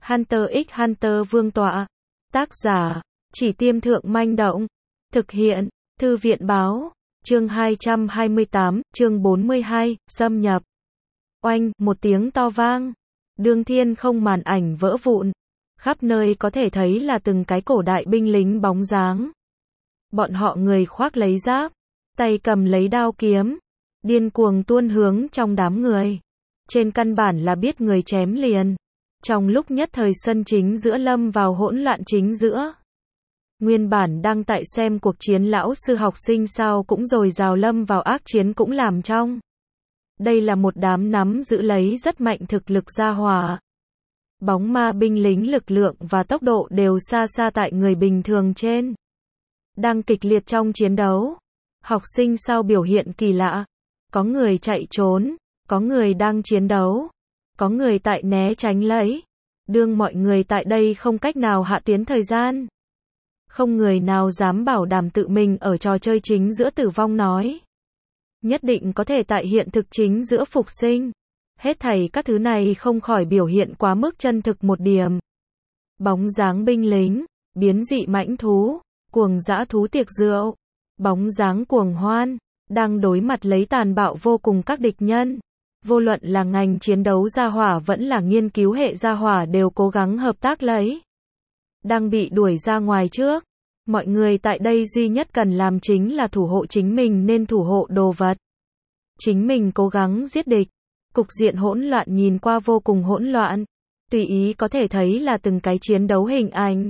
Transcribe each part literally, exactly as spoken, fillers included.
Hunter x Hunter Vương tọa. Tác giả, Chỉ Tiêm Thượng Manh Động. Thực hiện, Thư viện Báo. Chương hai trăm hai mươi tám, chương bốn mươi hai, xâm nhập. Oanh, một tiếng to vang. Đương thiên không màn ảnh vỡ vụn. Khắp nơi có thể thấy là từng cái cổ đại binh lính bóng dáng. Bọn họ người khoác lấy giáp, tay cầm lấy đao kiếm, điên cuồng tuôn hướng trong đám người. Trên căn bản là biết người chém liền. Trong lúc nhất thời sân chính giữa lâm vào hỗn loạn chính giữa. Nguyên bản đang tại xem cuộc chiến lão sư học sinh sao cũng rồi rào lâm vào ác chiến cũng làm trong. Đây là một đám nắm giữ lấy rất mạnh thực lực gia hỏa. Bóng ma binh lính lực lượng và tốc độ đều xa xa tại người bình thường trên. Đang kịch liệt trong chiến đấu. Học sinh sao biểu hiện kỳ lạ. Có người chạy trốn, có người đang chiến đấu, có người tại né tránh lấy. Đương mọi người tại đây không cách nào hạ tiến thời gian. Không người nào dám bảo đảm tự mình ở trò chơi chính giữa tử vong nói. Nhất định có thể tại hiện thực chính giữa phục sinh. Hết thảy các thứ này không khỏi biểu hiện quá mức chân thực một điểm. Bóng dáng binh lính, biến dị mãnh thú, cuồng dã thú tiệc rượu, bóng dáng cuồng hoan, đang đối mặt lấy tàn bạo vô cùng các địch nhân. Vô luận là ngành chiến đấu gia hỏa vẫn là nghiên cứu hệ gia hỏa đều cố gắng hợp tác lấy. Đang bị đuổi ra ngoài trước. Mọi người tại đây duy nhất cần làm chính là thủ hộ chính mình nên thủ hộ đồ vật. Chính mình cố gắng giết địch. Cục diện hỗn loạn nhìn qua vô cùng hỗn loạn. Tùy ý có thể thấy là từng cái chiến đấu hình ảnh.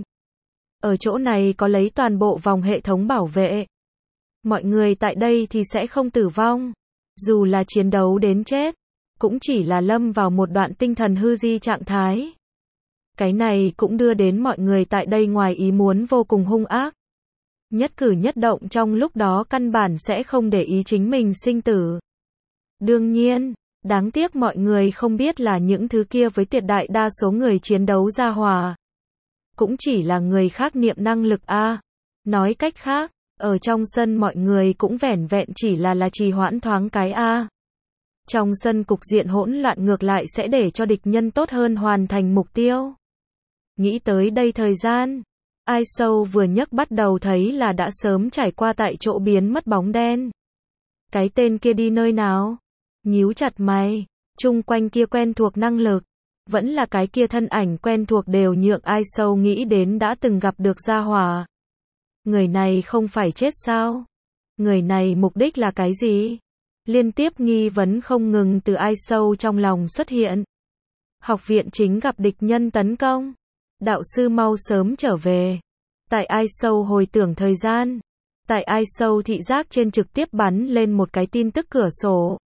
Ở chỗ này có lấy toàn bộ vòng hệ thống bảo vệ. Mọi người tại đây thì sẽ không tử vong. Dù là chiến đấu đến chết, cũng chỉ là lâm vào một đoạn tinh thần hư di trạng thái. Cái này cũng đưa đến mọi người tại đây ngoài ý muốn vô cùng hung ác. Nhất cử nhất động trong lúc đó căn bản sẽ không để ý chính mình sinh tử. Đương nhiên, đáng tiếc mọi người không biết là những thứ kia với tuyệt đại đa số người chiến đấu gia hỏa. Cũng chỉ là người khác niệm năng lực A. Nói cách khác, ở trong sân mọi người cũng vẻn vẹn chỉ là là trì hoãn thoáng cái A. Trong sân cục diện hỗn loạn ngược lại sẽ để cho địch nhân tốt hơn hoàn thành mục tiêu. Nghĩ tới đây thời gian, ai sâu vừa nhấc bắt đầu thấy là đã sớm trải qua tại chỗ biến mất bóng đen. Cái tên kia đi nơi nào? Nhíu chặt mày, chung quanh kia quen thuộc năng lực, vẫn là cái kia thân ảnh quen thuộc đều nhượng ai sâu nghĩ đến đã từng gặp được gia hỏa. Người này không phải chết sao? Người này mục đích là cái gì? Liên tiếp nghi vấn không ngừng từ ai sâu trong lòng xuất hiện. Học viện chính gặp địch nhân tấn công. Đạo sư mau sớm trở về. Tại ai sâu hồi tưởng thời gian. Tại ai sâu thị giác trên trực tiếp bắn lên một cái tin tức cửa sổ.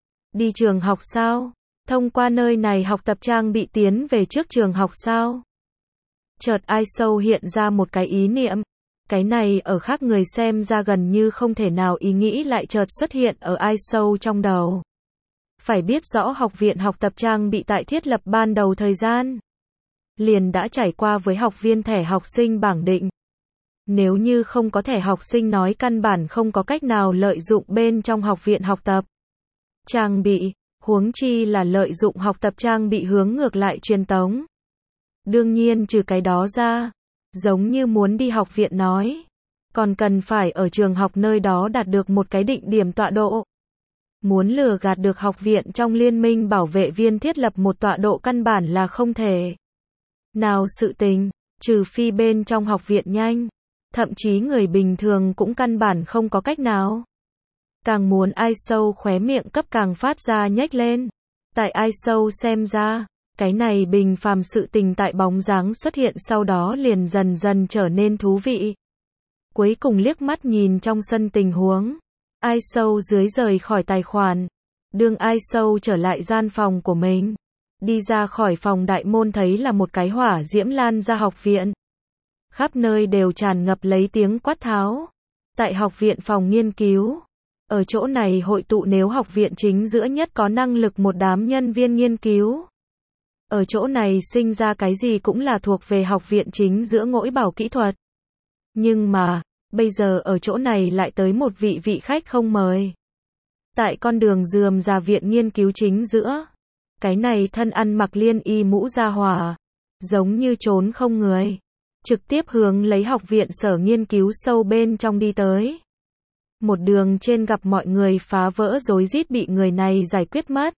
Đi trường học sao? Thông qua nơi này học tập trang bị tiến về trước trường học sao? Chợt ai sâu hiện ra một cái ý niệm. Cái này ở khác người xem ra gần như không thể nào ý nghĩ lại chợt xuất hiện ở ai sâu trong đầu. Phải biết rõ học viện học tập trang bị tại thiết lập ban đầu thời gian. Liền đã trải qua với học viên thẻ học sinh bảng định. Nếu như không có thẻ học sinh nói căn bản không có cách nào lợi dụng bên trong học viện học tập trang bị, huống chi là lợi dụng học tập trang bị hướng ngược lại truyền tống. Đương nhiên trừ cái đó ra, giống như muốn đi học viện nói, còn cần phải ở trường học nơi đó đạt được một cái định điểm tọa độ. Muốn lừa gạt được học viện trong liên minh bảo vệ viên thiết lập một tọa độ căn bản là không thể. Nào sự tình, trừ phi bên trong học viện nhanh, thậm chí người bình thường cũng căn bản không có cách nào. Càng muốn ai sâu khóe miệng cấp càng phát ra nhếch lên. Tại ai sâu xem ra, cái này bình phàm sự tình tại bóng dáng xuất hiện sau đó liền dần dần trở nên thú vị. Cuối cùng liếc mắt nhìn trong sân tình huống. Ai sâu dưới rời khỏi tài khoản. Đương ai sâu trở lại gian phòng của mình. Đi ra khỏi phòng đại môn thấy là một cái hỏa diễm lan ra học viện. Khắp nơi đều tràn ngập lấy tiếng quát tháo. Tại học viện phòng nghiên cứu. Ở chỗ này hội tụ nếu học viện chính giữa nhất có năng lực một đám nhân viên nghiên cứu. Ở chỗ này sinh ra cái gì cũng là thuộc về học viện chính giữa ngỗi bảo kỹ thuật. Nhưng mà, bây giờ ở chỗ này lại tới một vị vị khách không mời. Tại con đường rườm rà viện nghiên cứu chính giữa. Cái này thân ăn mặc liên y mũ gia hỏa. giống như trốn không người, trực tiếp hướng lấy học viện Sở nghiên cứu sâu bên trong đi tới. Một đường trên gặp mọi người phá vỡ rối rít bị người này giải quyết mất.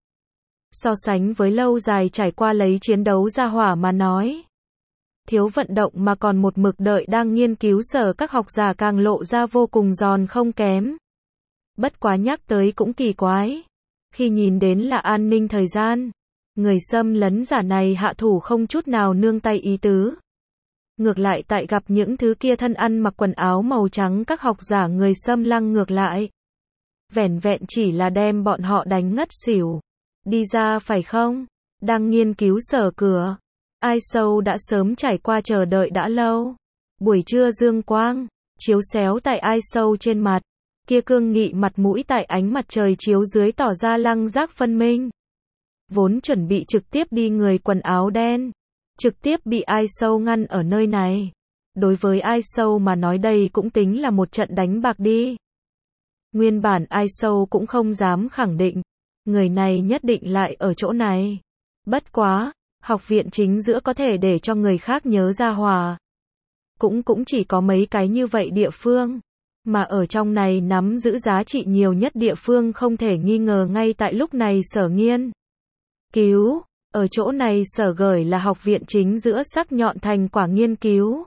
So sánh với lâu dài trải qua lấy chiến đấu ra hỏa mà nói, thiếu vận động mà còn một mực đợi đang nghiên cứu sở các học giả càng lộ ra vô cùng giòn không kém. Bất quá nhắc tới cũng kỳ quái. Khi nhìn đến là an ninh thời gian, người xâm lấn giả này hạ thủ không chút nào nương tay ý tứ. Ngược lại tại gặp những thứ kia thân ăn mặc quần áo màu trắng các học giả người xâm lăng ngược lại. Vẻn vẹn chỉ là đem bọn họ đánh ngất xỉu. Đi ra phải không? Đang nghiên cứu sở cửa. Ai sâu đã sớm trải qua chờ đợi đã lâu. Buổi trưa dương quang, chiếu xéo tại ai sâu trên mặt. Kia cương nghị mặt mũi tại ánh mặt trời chiếu dưới tỏ ra lăng giác phân minh. Vốn chuẩn bị trực tiếp đi người quần áo đen. Trực tiếp bị ai sâu ngăn ở nơi này. Đối với ai sâu mà nói đây cũng tính là một trận đánh bạc đi. Nguyên bản ai sâu cũng không dám khẳng định. Người này nhất định lại ở chỗ này. Bất quá, học viện chính giữa có thể để cho người khác nhớ ra hòa. Cũng cũng chỉ có mấy cái như vậy địa phương. Mà ở trong này nắm giữ giá trị nhiều nhất địa phương không thể nghi ngờ ngay tại lúc này Sở nghiên cứu. Ở chỗ này Sở gửi là học viện chính giữa sắc nhọn thành quả nghiên cứu.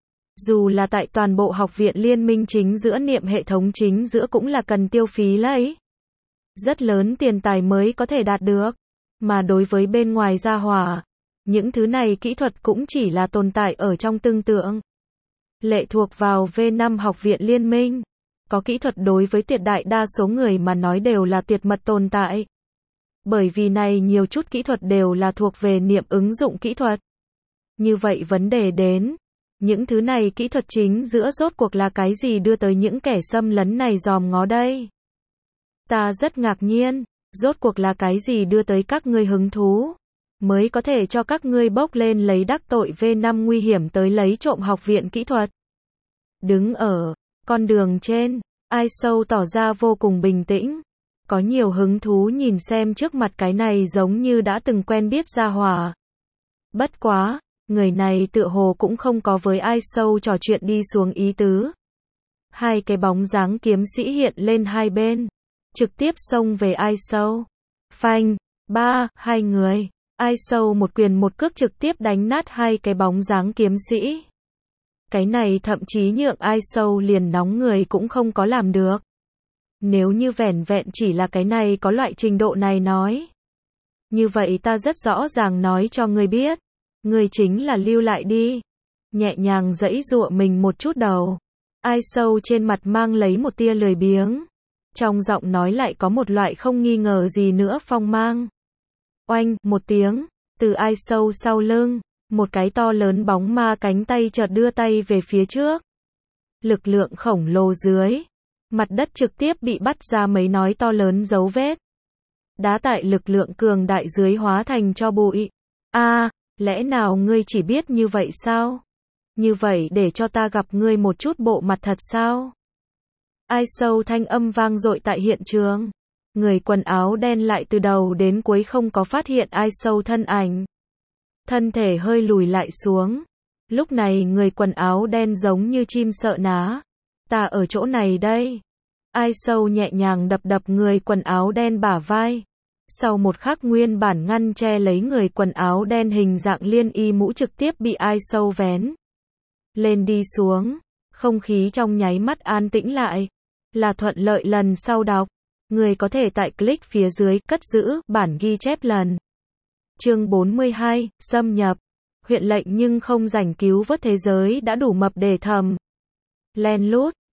Dù là tại toàn bộ học viện liên minh chính giữa niệm hệ thống chính giữa cũng là cần tiêu phí lấy rất lớn tiền tài mới có thể đạt được. Mà đối với bên ngoài gia hỏa, những thứ này kỹ thuật cũng chỉ là tồn tại ở trong tưởng tượng. Lệ thuộc vào V năm học viện liên minh. Có kỹ thuật đối với tuyệt đại đa số người mà nói đều là tuyệt mật tồn tại. Bởi vì này nhiều chút kỹ thuật đều là thuộc về niệm ứng dụng kỹ thuật. Như vậy vấn đề đến, những thứ này kỹ thuật chính giữa rốt cuộc là cái gì đưa tới những kẻ xâm lấn này dòm ngó đây? Ta rất ngạc nhiên, rốt cuộc là cái gì đưa tới các ngươi hứng thú, mới có thể cho các ngươi bốc lên lấy đắc tội V năm nguy hiểm tới lấy trộm học viện kỹ thuật. Đứng ở con đường trên, ai sâu tỏ ra vô cùng bình tĩnh, có nhiều hứng thú nhìn xem trước mặt cái này giống như đã từng quen biết gia hỏa. Bất quá, người này tựa hồ cũng không có với ai sâu trò chuyện đi xuống ý tứ. Hai cái bóng dáng kiếm sĩ hiện lên hai bên, trực tiếp xông về ai sâu. Phanh, ba, hai người, ai sâu một quyền một cước trực tiếp đánh nát hai cái bóng dáng kiếm sĩ. Cái này thậm chí nhượng ai sâu liền nóng người cũng không có làm được. Nếu như vẻn vẹn chỉ là cái này có loại trình độ này nói. Như vậy ta rất rõ ràng nói cho ngươi biết. Ngươi chính là lưu lại đi. Nhẹ nhàng giãy giụa mình một chút đầu. Ai sâu trên mặt mang lấy một tia lười biếng. Trong giọng nói lại có một loại không nghi ngờ gì nữa phong mang. Oanh, một tiếng, từ ai sâu sau lưng, một cái to lớn bóng ma cánh tay chợt đưa tay về phía trước. Lực lượng khổng lồ dưới, mặt đất trực tiếp bị bắt ra mấy nói to lớn dấu vết. Đá tại lực lượng cường đại dưới hóa thành cho bụi. A, à, lẽ nào ngươi chỉ biết như vậy sao? Như vậy để cho ta gặp ngươi một chút bộ mặt thật sao? Ai sâu thanh âm vang dội tại hiện trường. Người quần áo đen lại từ đầu đến cuối không có phát hiện ai sâu thân ảnh. Thân thể hơi lùi lại xuống. Lúc này người quần áo đen giống như chim sợ ná. Ta ở chỗ này đây. Ai sâu nhẹ nhàng đập đập người quần áo đen bả vai. Sau một khắc nguyên bản ngăn che lấy người quần áo đen hình dạng liên y mũ trực tiếp bị ai sâu vén lên đi xuống. Không khí trong nháy mắt an tĩnh lại. Là thuận lợi lần sau đọc. Người có thể tại click phía dưới cất giữ bản ghi chép lần. Chương bốn mươi hai, xâm nhập. Huyện lệnh nhưng không rảnh cứu vớt thế giới đã đủ mập để thầm. Len lút,